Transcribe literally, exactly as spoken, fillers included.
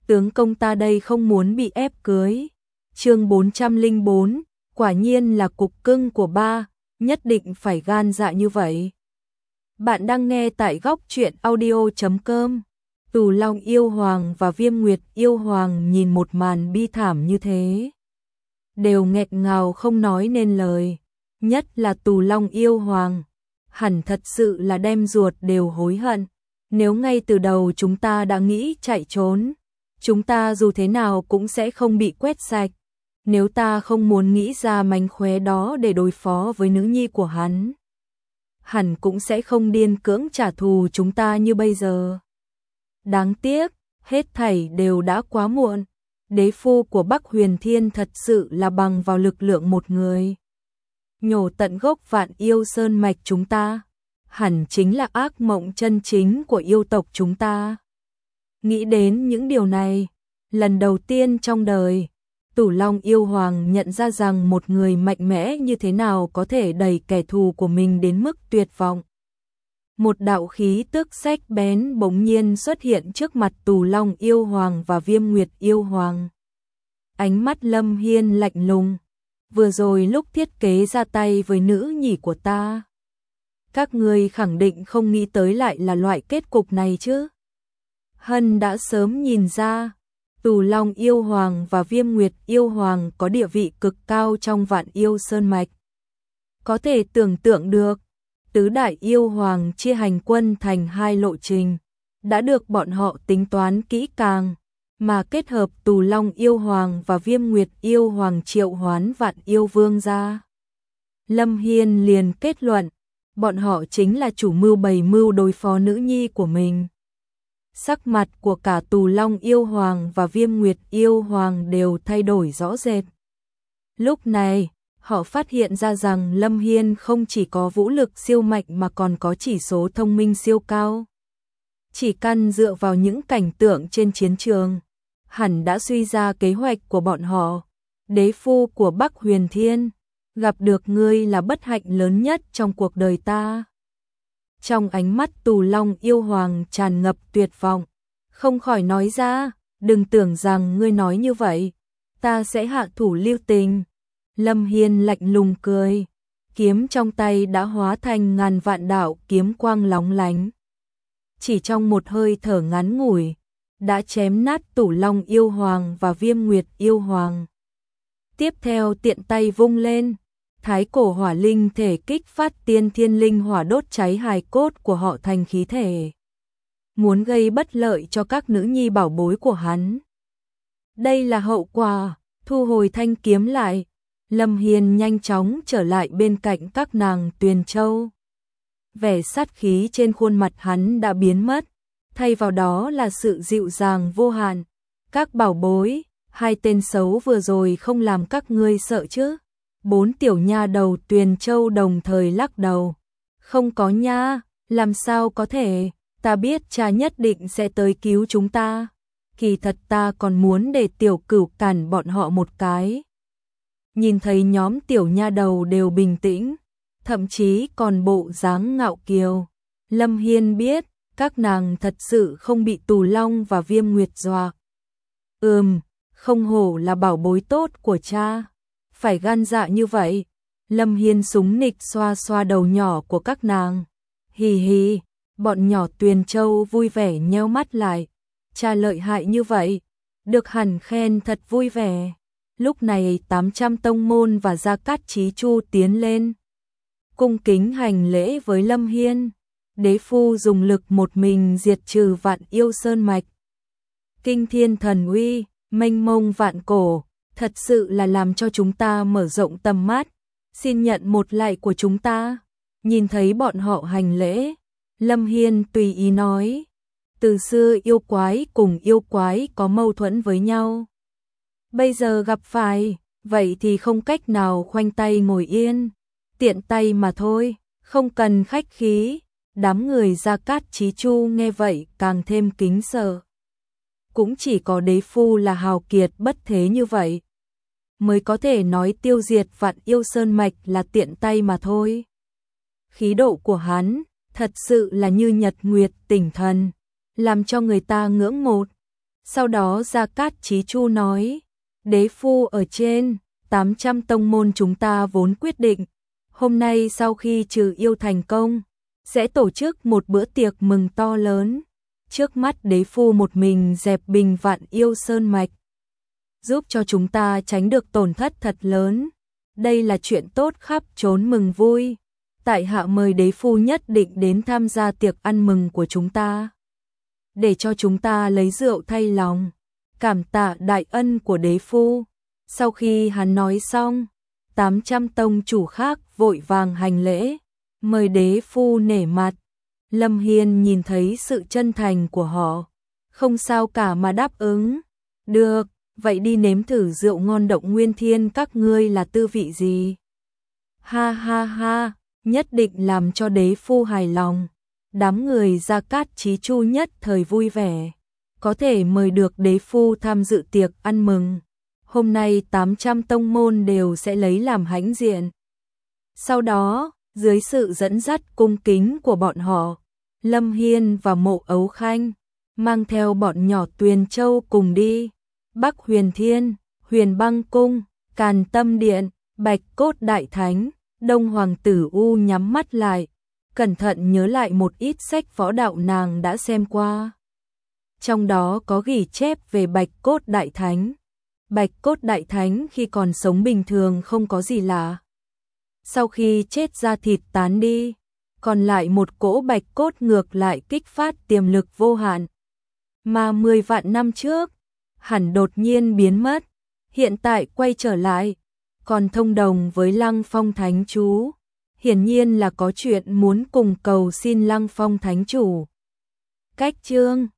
tướng công ta đây không muốn bị ép cưới. Chương bốn trăm lẻ bốn, quả nhiên là cục cưng của ba, nhất định phải gan dạ như vậy. Bạn đang nghe tại góc truyện audio chấm com. Tù Long Yêu Hoàng và Viêm Nguyệt Yêu Hoàng nhìn một màn bi thảm như thế, đều nghẹn ngào không nói nên lời. Nhất là Tù Long Yêu Hoàng, hẳn thật sự là đem ruột đều hối hận. Nếu ngay từ đầu chúng ta đã nghĩ chạy trốn, chúng ta dù thế nào cũng sẽ không bị quét sạch. Nếu ta không muốn nghĩ ra mánh khóe đó để đối phó với nữ nhi của hắn, hẳn cũng sẽ không điên cưỡng trả thù chúng ta như bây giờ. Đáng tiếc, hết thảy đều đã quá muộn. Đế phu của Bắc Huyền Thiên thật sự là bằng vào lực lượng một người, nhổ tận gốc Vạn Yêu Sơn mạch chúng ta, hẳn chính là ác mộng chân chính của yêu tộc chúng ta. Nghĩ đến những điều này, lần đầu tiên trong đời, Tù Long Yêu Hoàng nhận ra rằng một người mạnh mẽ như thế nào có thể đẩy kẻ thù của mình đến mức tuyệt vọng. Một đạo khí tức sắc bén bỗng nhiên xuất hiện trước mặt Tù Long Yêu Hoàng và Viêm Nguyệt Yêu Hoàng. Ánh mắt Lâm Hiên lạnh lùng. Vừa rồi lúc thiết kế ra tay với nữ nhỉ của ta, các ngươi khẳng định không nghĩ tới lại là loại kết cục này chứ. Hân đã sớm nhìn ra, Tù Long Yêu Hoàng và Viêm Nguyệt Yêu Hoàng có địa vị cực cao trong Vạn Yêu Sơn mạch. Có thể tưởng tượng được, tứ đại yêu hoàng chia hành quân thành hai lộ trình, đã được bọn họ tính toán kỹ càng, mà kết hợp Tù Long Yêu Hoàng và Viêm Nguyệt Yêu Hoàng triệu hoán Vạn Yêu Vương ra. Lâm Hiên liền kết luận, bọn họ chính là chủ mưu bày mưu đối phó nữ nhi của mình. Sắc mặt của cả Tù Long Yêu Hoàng và Viêm Nguyệt Yêu Hoàng đều thay đổi rõ rệt. Lúc này, họ phát hiện ra rằng Lâm Hiên không chỉ có vũ lực siêu mạnh mà còn có chỉ số thông minh siêu cao. Chỉ căn dựa vào những cảnh tượng trên chiến trường, hẳn đã suy ra kế hoạch của bọn họ. Đế phu của Bắc Huyền Thiên, gặp được ngươi là bất hạnh lớn nhất trong cuộc đời ta. Trong ánh mắt Tù Long Yêu Hoàng tràn ngập tuyệt vọng, không khỏi nói ra, đừng tưởng rằng ngươi nói như vậy, ta sẽ hạ thủ lưu tình. Lâm Hiên lạnh lùng cười, kiếm trong tay đã hóa thành ngàn vạn đạo kiếm quang lóng lánh. Chỉ trong một hơi thở ngắn ngủi, đã chém nát Tù Long Yêu Hoàng và Viêm Nguyệt Yêu Hoàng. Tiếp theo tiện tay vung lên, thái cổ hỏa linh thể kích phát tiên thiên linh hỏa đốt cháy hài cốt của họ thành khí thể, muốn gây bất lợi cho các nữ nhi bảo bối của hắn. Đây là hậu quả. Thu hồi thanh kiếm lại, Lâm Hiên nhanh chóng trở lại bên cạnh các nàng Tuyền Châu. Vẻ sát khí trên khuôn mặt hắn đã biến mất, thay vào đó là sự dịu dàng vô hạn. Các bảo bối, hai tên xấu vừa rồi không làm các ngươi sợ chứ? Bốn tiểu nha đầu Tuyền Châu đồng thời lắc đầu. Không có nha, làm sao có thể, ta biết cha nhất định sẽ tới cứu chúng ta. Kỳ thật ta còn muốn để tiểu cửu cản bọn họ một cái. Nhìn thấy nhóm tiểu nha đầu đều bình tĩnh, thậm chí còn bộ dáng ngạo kiều, Lâm Hiên biết các nàng thật sự không bị Tù Long và Viêm Nguyệt dọa. Ừm, không hổ là bảo bối tốt của cha, phải gan dạ như vậy. Lâm Hiên súng nịch xoa xoa đầu nhỏ của các nàng. Hì hì, bọn nhỏ Tuyền Châu vui vẻ nheo mắt lại. Cha lợi hại như vậy, được hẳn khen thật vui vẻ. Lúc này tám trăm tông môn và Gia Cát Chí Chu tiến lên, cung kính hành lễ với Lâm Hiên. Đế phu dùng lực một mình diệt trừ Vạn Yêu Sơn mạch. Kinh thiên thần uy, mênh mông vạn cổ, thật sự là làm cho chúng ta mở rộng tầm mắt. Xin nhận một lạy của chúng ta. Nhìn thấy bọn họ hành lễ, Lâm Hiên tùy ý nói, từ xưa yêu quái cùng yêu quái có mâu thuẫn với nhau. Bây giờ gặp phải, vậy thì không cách nào khoanh tay ngồi yên, tiện tay mà thôi, không cần khách khí. Đám người Gia Cát Chí Chu nghe vậy càng thêm kính sợ. Cũng chỉ có đế phu là hào kiệt bất thế như vậy, mới có thể nói tiêu diệt Vạn Yêu Sơn mạch là tiện tay mà thôi. Khí độ của hắn thật sự là như nhật nguyệt tỉnh thần, làm cho người ta ngưỡng mộ. Sau đó Gia Cát Chí Chu nói, đế phu ở trên, tám trăm tông môn chúng ta vốn quyết định, hôm nay sau khi trừ yêu thành công, sẽ tổ chức một bữa tiệc mừng to lớn. Trước mắt đế phu một mình dẹp bình vạn yêu sơn mạch, giúp cho chúng ta tránh được tổn thất thật lớn. Đây là chuyện tốt khắp trốn mừng vui. Tại hạ mời đế phu nhất định đến tham gia tiệc ăn mừng của chúng ta, để cho chúng ta lấy rượu thay lòng, cảm tạ đại ân của đế phu. Sau khi hắn nói xong, tám trăm tông chủ khác vội vàng hành lễ, mời đế phu nể mặt. Lâm Hiên nhìn thấy sự chân thành của họ, không sao cả mà đáp ứng. Được, vậy đi nếm thử rượu ngon Động Nguyên Thiên các ngươi là tư vị gì? Ha ha ha, nhất định làm cho đế phu hài lòng. Đám người Gia Cát Chí Chu nhất thời vui vẻ, có thể mời được đế phu tham dự tiệc ăn mừng. Hôm nay tám trăm tông môn đều sẽ lấy làm hãnh diện. Sau đó, dưới sự dẫn dắt cung kính của bọn họ, Lâm Hiên và Mộ Ấu Khanh mang theo bọn nhỏ Tuyền Châu cùng đi. Bắc Huyền Thiên, Huyền Băng Cung, Càn Tâm Điện, Bạch Cốt Đại Thánh. Đông Hoàng tử U nhắm mắt lại, cẩn thận nhớ lại một ít sách võ đạo nàng đã xem qua. Trong đó có ghi chép về Bạch Cốt Đại Thánh. Bạch Cốt Đại Thánh khi còn sống bình thường không có gì lạ. Sau khi chết da thịt tán đi, còn lại một cỗ bạch cốt ngược lại kích phát tiềm lực vô hạn. Mà mười vạn năm trước, hẳn đột nhiên biến mất, hiện tại quay trở lại, còn thông đồng với Lăng Phong Thánh Chú. Hiển nhiên là có chuyện muốn cùng cầu xin Lăng Phong Thánh Chủ. Cách chương